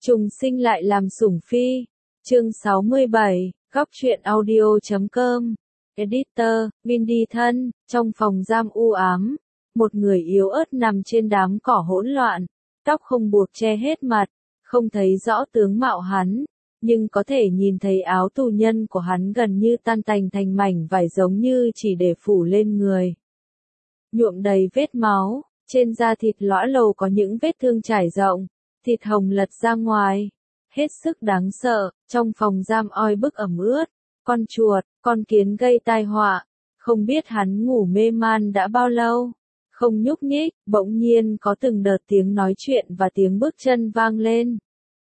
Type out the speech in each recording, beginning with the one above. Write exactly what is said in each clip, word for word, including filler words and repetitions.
Trùng sinh lại làm sủng phi. Chương sáu mươi bảy, góc truyện audio chấm com. Editor, Mindy thân, trong phòng giam u ám, một người yếu ớt nằm trên đám cỏ hỗn loạn, tóc không buộc che hết mặt, không thấy rõ tướng mạo hắn, nhưng có thể nhìn thấy áo tù nhân của hắn gần như tan tành thành mảnh vải giống như chỉ để phủ lên người. Nhuộm đầy vết máu, trên da thịt lõa lồ có những vết thương trải rộng, thịt hồng lật ra ngoài. Hết sức đáng sợ, trong phòng giam oi bức ẩm ướt, con chuột, con kiến gây tai họa, không biết hắn ngủ mê man đã bao lâu. Không nhúc nhích, bỗng nhiên có từng đợt tiếng nói chuyện và tiếng bước chân vang lên.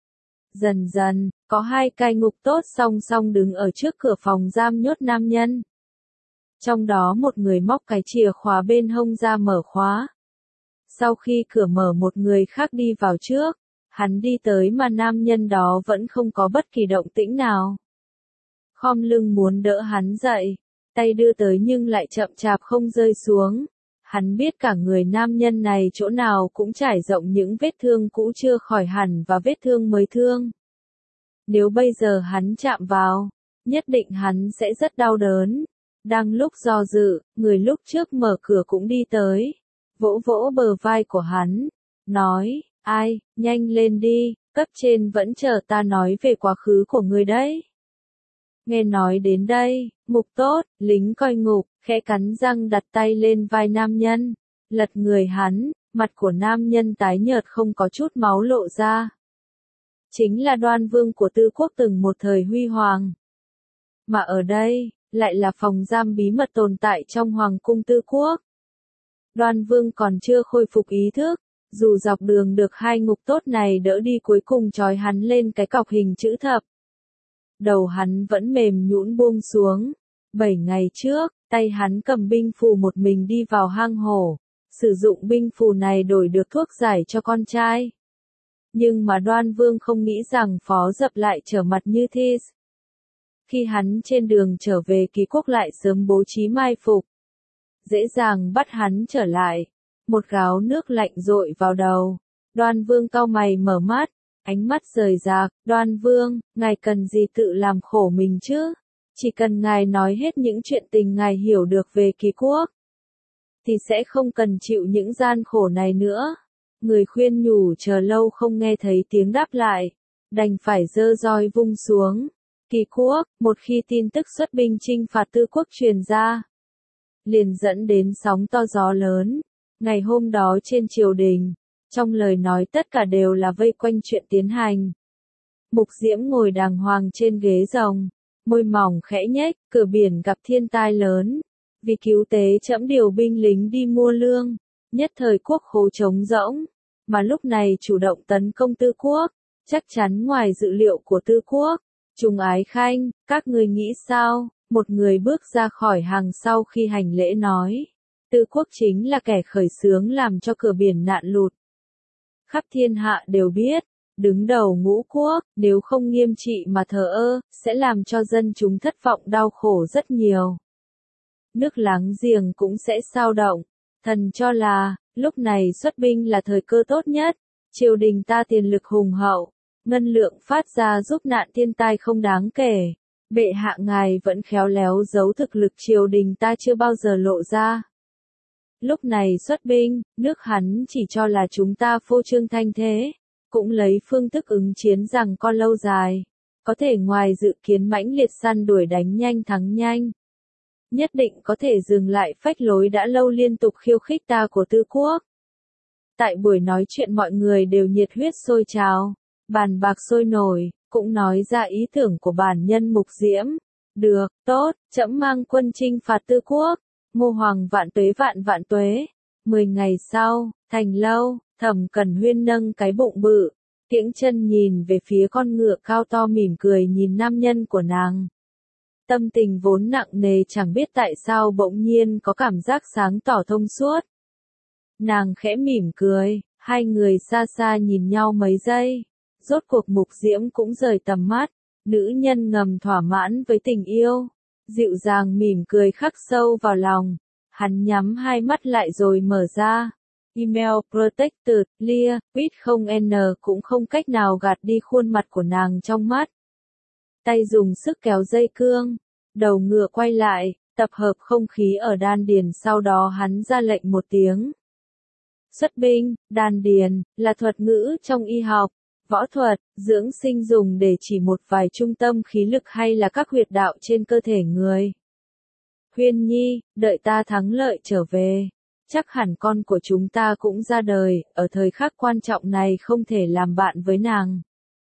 Dần dần, có hai cai ngục tốt song song đứng ở trước cửa phòng giam nhốt nam nhân. Trong đó một người móc cái chìa khóa bên hông ra mở khóa. Sau khi cửa mở một người khác đi vào trước, hắn đi tới mà nam nhân đó vẫn không có bất kỳ động tĩnh nào. Khom lưng muốn đỡ hắn dậy, tay đưa tới nhưng lại chậm chạp không rơi xuống. Hắn biết cả người nam nhân này chỗ nào cũng trải rộng những vết thương cũ chưa khỏi hẳn và vết thương mới thương. Nếu bây giờ hắn chạm vào, nhất định hắn sẽ rất đau đớn. Đang lúc do dự, người lúc trước mở cửa cũng đi tới, vỗ vỗ bờ vai của hắn, nói, ai, nhanh lên đi, cấp trên vẫn chờ ta nói về quá khứ của người đấy. Nghe nói đến đây, mục tốt, lính coi ngục, khẽ cắn răng đặt tay lên vai nam nhân, lật người hắn, mặt của nam nhân tái nhợt không có chút máu lộ ra. Chính là Đoan Vương của Tư Quốc từng một thời huy hoàng. Mà ở đây, lại là phòng giam bí mật tồn tại trong Hoàng cung Tư Quốc. Đoan Vương còn chưa khôi phục ý thức, dù dọc đường được hai ngục tốt này đỡ đi cuối cùng trói hắn lên cái cọc hình chữ thập. Đầu hắn vẫn mềm nhũn buông xuống. Bảy ngày trước, tay hắn cầm binh phù một mình đi vào hang hổ, sử dụng binh phù này đổi được thuốc giải cho con trai. Nhưng mà Đoan Vương không nghĩ rằng Phó Dập lại trở mặt như thế. Khi hắn trên đường trở về ký quốc lại sớm bố trí mai phục, dễ dàng bắt hắn trở lại. Một gáo nước lạnh dội vào đầu. Đoan Vương cau mày mở mắt, ánh mắt rời rạc. Đoan Vương, ngài cần gì tự làm khổ mình chứ? Chỉ cần ngài nói hết những chuyện tình ngài hiểu được về ký quốc, thì sẽ không cần chịu những gian khổ này nữa. Người khuyên nhủ chờ lâu không nghe thấy tiếng đáp lại, đành phải giơ roi vung xuống. Kỳ quốc, một khi tin tức xuất binh chinh phạt Tư Quốc truyền ra, liền dẫn đến sóng to gió lớn. Ngày hôm đó trên triều đình, trong lời nói tất cả đều là vây quanh chuyện tiến hành. Mục Diễm ngồi đàng hoàng trên ghế rồng, môi mỏng khẽ nhếch, cửa biển gặp thiên tai lớn. Vì cứu tế trẫm điều binh lính đi mua lương, nhất thời quốc khố trống rỗng, mà lúc này chủ động tấn công Tư Quốc, chắc chắn ngoài dự liệu của Tư Quốc. Trùng Ái Khanh, các ngươi nghĩ sao? Một người bước ra khỏi hàng sau khi hành lễ nói. Tư Quốc chính là kẻ khởi xướng làm cho cửa biển nạn lụt. Khắp thiên hạ đều biết, đứng đầu ngũ quốc, nếu không nghiêm trị mà thờ ơ, sẽ làm cho dân chúng thất vọng đau khổ rất nhiều. Nước láng giềng cũng sẽ xao động. Thần cho là, lúc này xuất binh là thời cơ tốt nhất. Triều đình ta tiền lực hùng hậu, ngân lượng phát ra giúp nạn thiên tai không đáng kể. Bệ hạ ngài vẫn khéo léo giấu thực lực triều đình ta chưa bao giờ lộ ra. Lúc này xuất binh, nước hắn chỉ cho là chúng ta phô trương thanh thế, cũng lấy phương thức ứng chiến rằng con lâu dài, có thể ngoài dự kiến mãnh liệt săn đuổi đánh nhanh thắng nhanh. Nhất định có thể dừng lại phách lối đã lâu liên tục khiêu khích ta của Tư Quốc. Tại buổi nói chuyện mọi người đều nhiệt huyết sôi trào, bàn bạc sôi nổi, cũng nói ra ý tưởng của bản nhân Mục Diễm. Được, tốt, trẫm mang quân chinh phạt Tư Quốc. Ngô Hoàng vạn tuế vạn vạn tuế. Mười ngày sau, Thành Lâu, Thẩm Cẩn Huyên nâng cái bụng bự, kiễng chân nhìn về phía con ngựa cao to mỉm cười nhìn nam nhân của nàng. Tâm tình vốn nặng nề chẳng biết tại sao bỗng nhiên có cảm giác sáng tỏ thông suốt. Nàng khẽ mỉm cười, hai người xa xa nhìn nhau mấy giây. Rốt cuộc Mục Diễm cũng rời tầm mắt, nữ nhân ngầm thỏa mãn với tình yêu. Dịu dàng mỉm cười khắc sâu vào lòng, hắn nhắm hai mắt lại rồi mở ra, Email Protected, Lear, Quýt không N cũng không cách nào gạt đi khuôn mặt của nàng trong mắt. Tay dùng sức kéo dây cương, đầu ngựa quay lại, tập hợp không khí ở đan điền, sau đó hắn ra lệnh một tiếng. Xuất binh, đan điền, là thuật ngữ trong y học, võ thuật, dưỡng sinh dùng để chỉ một vài trung tâm khí lực hay là các huyệt đạo trên cơ thể người. Huyên Nhi, đợi ta thắng lợi trở về. Chắc hẳn con của chúng ta cũng ra đời, ở thời khắc quan trọng này không thể làm bạn với nàng.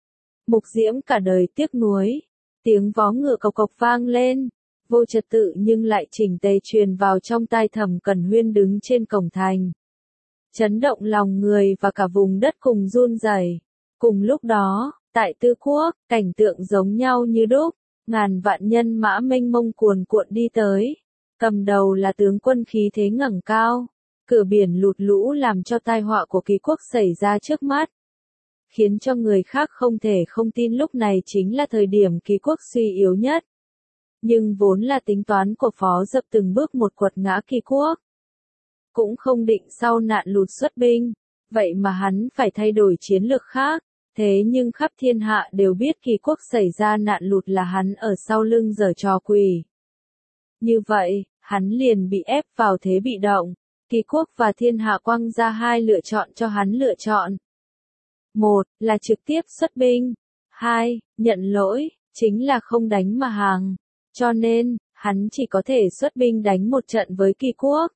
Mục Diễm cả đời tiếc nuối. Tiếng vó ngựa cộc cộc vang lên, vô trật tự nhưng lại chỉnh tề truyền vào trong tai Thẩm Cẩn Huyên đứng trên cổng thành. Chấn động lòng người và cả vùng đất cùng run rẩy. Cùng lúc đó, tại Tư Quốc, cảnh tượng giống nhau như đúc, ngàn vạn nhân mã mênh mông cuồn cuộn đi tới. Cầm đầu là tướng quân khí thế ngẩng cao, cửa biển lụt lũ làm cho tai họa của Kỳ Quốc xảy ra trước mắt. Khiến cho người khác không thể không tin lúc này chính là thời điểm Kỳ Quốc suy yếu nhất. Nhưng vốn là tính toán của Phó Dập từng bước một quật ngã Kỳ Quốc. Cũng không định sau nạn lụt xuất binh, vậy mà hắn phải thay đổi chiến lược khác. Thế nhưng khắp thiên hạ đều biết Kỳ Quốc xảy ra nạn lụt là hắn ở sau lưng giở trò quỷ. Như vậy, hắn liền bị ép vào thế bị động. Kỳ Quốc và thiên hạ quăng ra hai lựa chọn cho hắn lựa chọn. Một, là trực tiếp xuất binh. Hai, nhận lỗi, chính là không đánh mà hàng. Cho nên, hắn chỉ có thể xuất binh đánh một trận với Kỳ Quốc.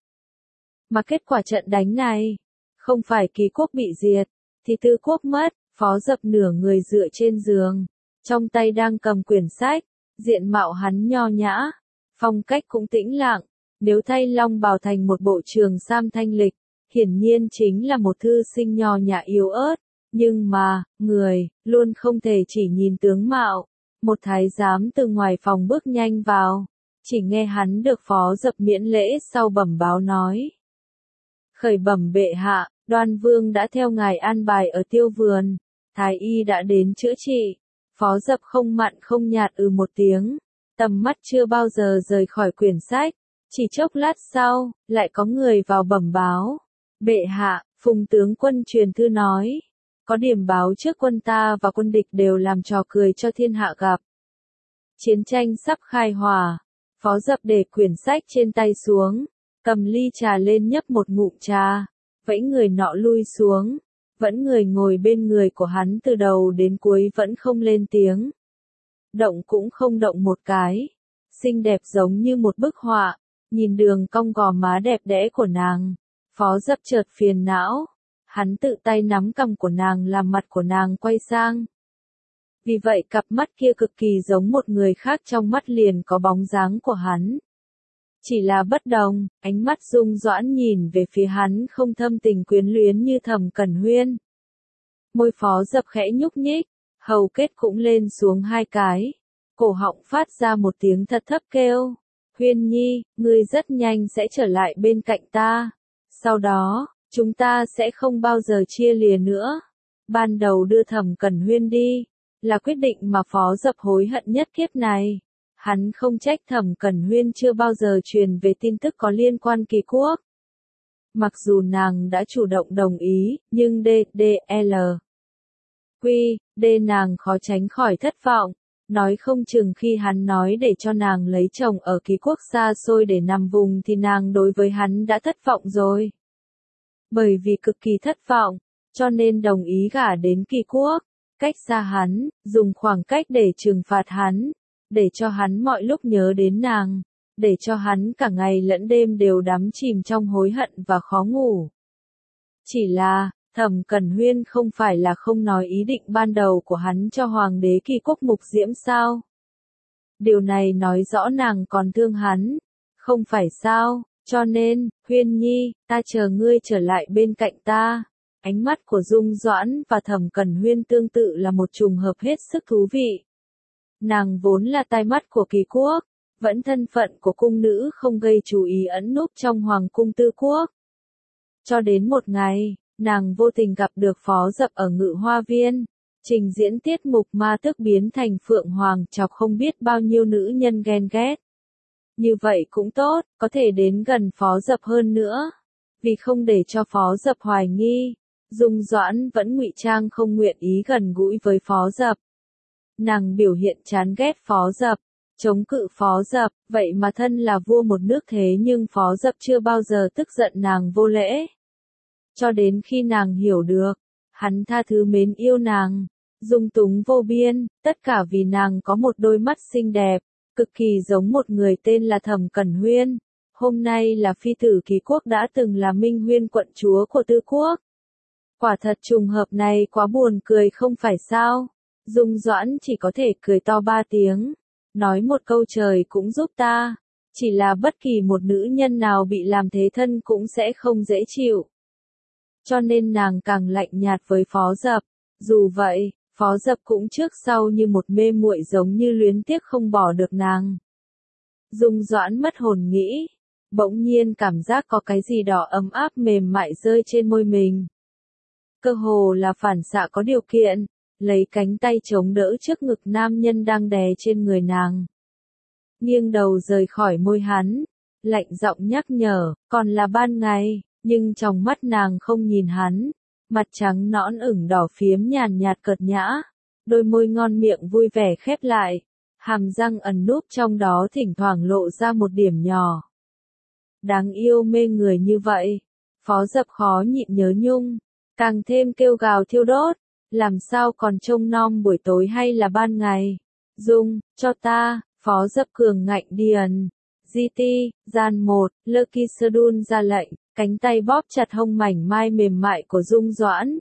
Mà kết quả trận đánh này, không phải Kỳ Quốc bị diệt, thì Tư Quốc mất. Phó Dập nửa người dựa trên giường, trong tay đang cầm quyển sách, diện mạo hắn nho nhã, phong cách cũng tĩnh lặng, nếu thay long bào thành một bộ trường sam thanh lịch, hiển nhiên chính là một thư sinh nho nhã yếu ớt, nhưng mà, người, luôn không thể chỉ nhìn tướng mạo. Một thái giám từ ngoài phòng bước nhanh vào, chỉ nghe hắn được Phó Dập miễn lễ sau bẩm báo nói. Khởi bẩm bệ hạ, Đoan Vương đã theo ngài an bài ở Tiêu Vườn. Thái y đã đến chữa trị. Phó Dập không mặn không nhạt ừ một tiếng, tầm mắt chưa bao giờ rời khỏi quyển sách. Chỉ chốc lát sau, lại có người vào bẩm báo. Bệ hạ, Phùng tướng quân truyền thư nói, có điểm báo trước quân ta và quân địch đều làm trò cười cho thiên hạ gặp. Chiến tranh sắp khai hỏa. Phó Dập để quyển sách trên tay xuống, cầm ly trà lên nhấp một ngụm trà, vẫy người nọ lui xuống. Vẫn người ngồi bên người của hắn từ đầu đến cuối vẫn không lên tiếng. Động cũng không động một cái. Xinh đẹp giống như một bức họa, nhìn đường cong gò má đẹp đẽ của nàng. Phó Dập chợt phiền não. Hắn tự tay nắm cằm của nàng làm mặt của nàng quay sang. Vì vậy cặp mắt kia cực kỳ giống một người khác, trong mắt liền có bóng dáng của hắn. Chỉ là bất đồng, ánh mắt Dung Doãn nhìn về phía hắn không thâm tình quyến luyến như Thẩm Cẩn Huyên. Môi Phó Dập khẽ nhúc nhích, hầu kết cũng lên xuống hai cái. Cổ họng phát ra một tiếng thật thấp kêu. Huyên Nhi, ngươi rất nhanh sẽ trở lại bên cạnh ta. Sau đó, chúng ta sẽ không bao giờ chia lìa nữa. Ban đầu đưa Thẩm Cẩn Huyên đi, là quyết định mà Phó Dập hối hận nhất kiếp này. Hắn không trách Thẩm Cẩn Huyên chưa bao giờ truyền về tin tức có liên quan Kỳ Quốc. Mặc dù nàng đã chủ động đồng ý, nhưng D, D, L, Quy, D nàng khó tránh khỏi thất vọng. Nói không chừng khi hắn nói để cho nàng lấy chồng ở Kỳ Quốc xa xôi để nằm vùng thì nàng đối với hắn đã thất vọng rồi. Bởi vì cực kỳ thất vọng, cho nên đồng ý gả đến Kỳ Quốc, cách xa hắn, dùng khoảng cách để trừng phạt hắn. Để cho hắn mọi lúc nhớ đến nàng, để cho hắn cả ngày lẫn đêm đều đắm chìm trong hối hận và khó ngủ. Chỉ là, Thẩm Cẩn Huyên không phải là không nói ý định ban đầu của hắn cho Hoàng đế Kỳ Quốc Mục Diễm sao? Điều này nói rõ nàng còn thương hắn, không phải sao? Cho nên, Huyên Nhi, ta chờ ngươi trở lại bên cạnh ta. Ánh mắt của Dung Doãn và Thẩm Cẩn Huyên tương tự là một trùng hợp hết sức thú vị. Nàng vốn là tai mắt của Kỳ Quốc, vẫn thân phận của cung nữ không gây chú ý ẩn núp trong Hoàng cung Tư Quốc. Cho đến một ngày, nàng vô tình gặp được Phó Dập ở Ngự Hoa Viên, trình diễn tiết mục ma tước biến thành Phượng Hoàng, chọc không biết bao nhiêu nữ nhân ghen ghét. Như vậy cũng tốt, có thể đến gần Phó Dập hơn nữa. Vì không để cho Phó Dập hoài nghi, Dung Doãn vẫn ngụy trang không nguyện ý gần gũi với Phó Dập. Nàng biểu hiện chán ghét Phó Dập, chống cự Phó Dập, vậy mà thân là vua một nước thế nhưng Phó Dập chưa bao giờ tức giận nàng vô lễ. Cho đến khi nàng hiểu được, hắn tha thứ mến yêu nàng, dung túng vô biên, tất cả vì nàng có một đôi mắt xinh đẹp, cực kỳ giống một người tên là Thẩm Cẩn Huyên, hôm nay là phi tử Ký Quốc đã từng là Minh Huyên quận chúa của Tư Quốc. Quả thật trùng hợp này quá buồn cười không phải sao? Dung Doãn chỉ có thể cười to ba tiếng, nói một câu trời cũng giúp ta, chỉ là bất kỳ một nữ nhân nào bị làm thế thân cũng sẽ không dễ chịu. Cho nên nàng càng lạnh nhạt với Phó Dập, dù vậy, Phó Dập cũng trước sau như một mê muội giống như luyến tiếc không bỏ được nàng. Dung Doãn mất hồn nghĩ, bỗng nhiên cảm giác có cái gì đó ấm áp mềm mại rơi trên môi mình. Cơ hồ là phản xạ có điều kiện, lấy cánh tay chống đỡ trước ngực nam nhân đang đè trên người nàng. Nghiêng đầu rời khỏi môi hắn, lạnh giọng nhắc nhở, còn là ban ngày, nhưng trong mắt nàng không nhìn hắn, mặt trắng nõn ửng đỏ phiếm nhàn nhạt cợt nhã, đôi môi ngon miệng vui vẻ khép lại, hàm răng ẩn núp trong đó thỉnh thoảng lộ ra một điểm nhỏ. Đáng yêu mê người như vậy, Phó Dập khó nhịn nhớ nhung, càng thêm kêu gào thiêu đốt, làm sao còn trông nom buổi tối hay là ban ngày. Dung, cho ta, Phó Dập cường ngạnh điền. giê tê, gian một, Lucky Serdun ra lệnh, cánh tay bóp chặt hông mảnh mai mềm mại của Dung Doãn.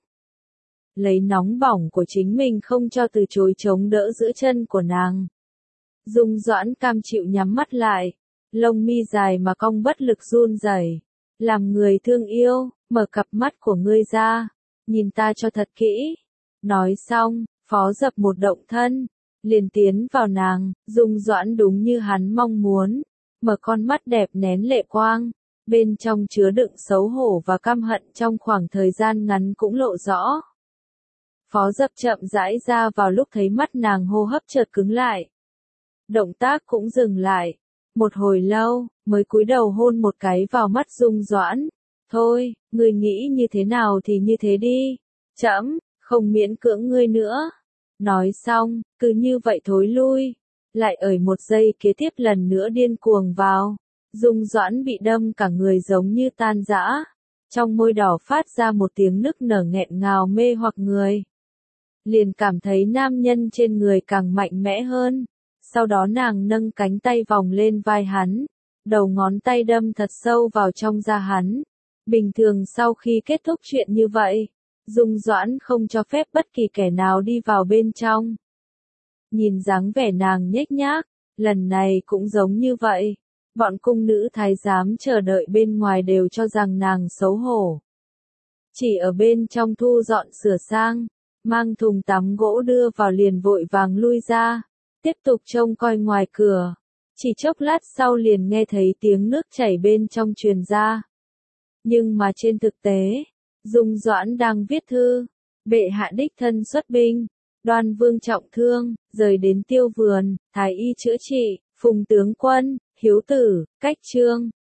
Lấy nóng bỏng của chính mình không cho từ chối chống đỡ giữ chân của nàng. Dung Doãn cam chịu nhắm mắt lại, lông mi dài mà cong bất lực run rẩy. Làm người thương yêu, mở cặp mắt của ngươi ra, nhìn ta cho thật kỹ. Nói xong, Phó Dập một động thân, liền tiến vào nàng, Dung Doãn đúng như hắn mong muốn, mở con mắt đẹp nén lệ quang, bên trong chứa đựng xấu hổ và căm hận trong khoảng thời gian ngắn cũng lộ rõ. Phó Dập chậm rãi ra vào lúc thấy mắt nàng hô hấp chợt cứng lại. Động tác cũng dừng lại, một hồi lâu, mới cúi đầu hôn một cái vào mắt Dung Doãn. Thôi, ngươi nghĩ như thế nào thì như thế đi, trẫm không miễn cưỡng ngươi nữa. Nói xong, cứ như vậy thối lui, lại ở một giây kế tiếp lần nữa điên cuồng vào. Dung Doãn bị đâm cả người giống như tan rã, trong môi đỏ phát ra một tiếng nức nở nghẹn ngào mê hoặc người. Liền cảm thấy nam nhân trên người càng mạnh mẽ hơn, sau đó nàng nâng cánh tay vòng lên vai hắn, đầu ngón tay đâm thật sâu vào trong da hắn. Bình thường sau khi kết thúc chuyện như vậy, Dung Doãn không cho phép bất kỳ kẻ nào đi vào bên trong. Nhìn dáng vẻ nàng nhếch nhác, lần này cũng giống như vậy. Bọn cung nữ thái giám chờ đợi bên ngoài đều cho rằng nàng xấu hổ. Chỉ ở bên trong thu dọn sửa sang, mang thùng tắm gỗ đưa vào liền vội vàng lui ra, tiếp tục trông coi ngoài cửa. Chỉ chốc lát sau liền nghe thấy tiếng nước chảy bên trong truyền ra. Nhưng mà trên thực tế, Dung Doãn đang viết thư, bệ hạ đích thân xuất binh, Đoan Vương trọng thương, rời đến Tiêu Vườn, thái y chữa trị, Phùng tướng quân, Hiếu tử, Cách Trương,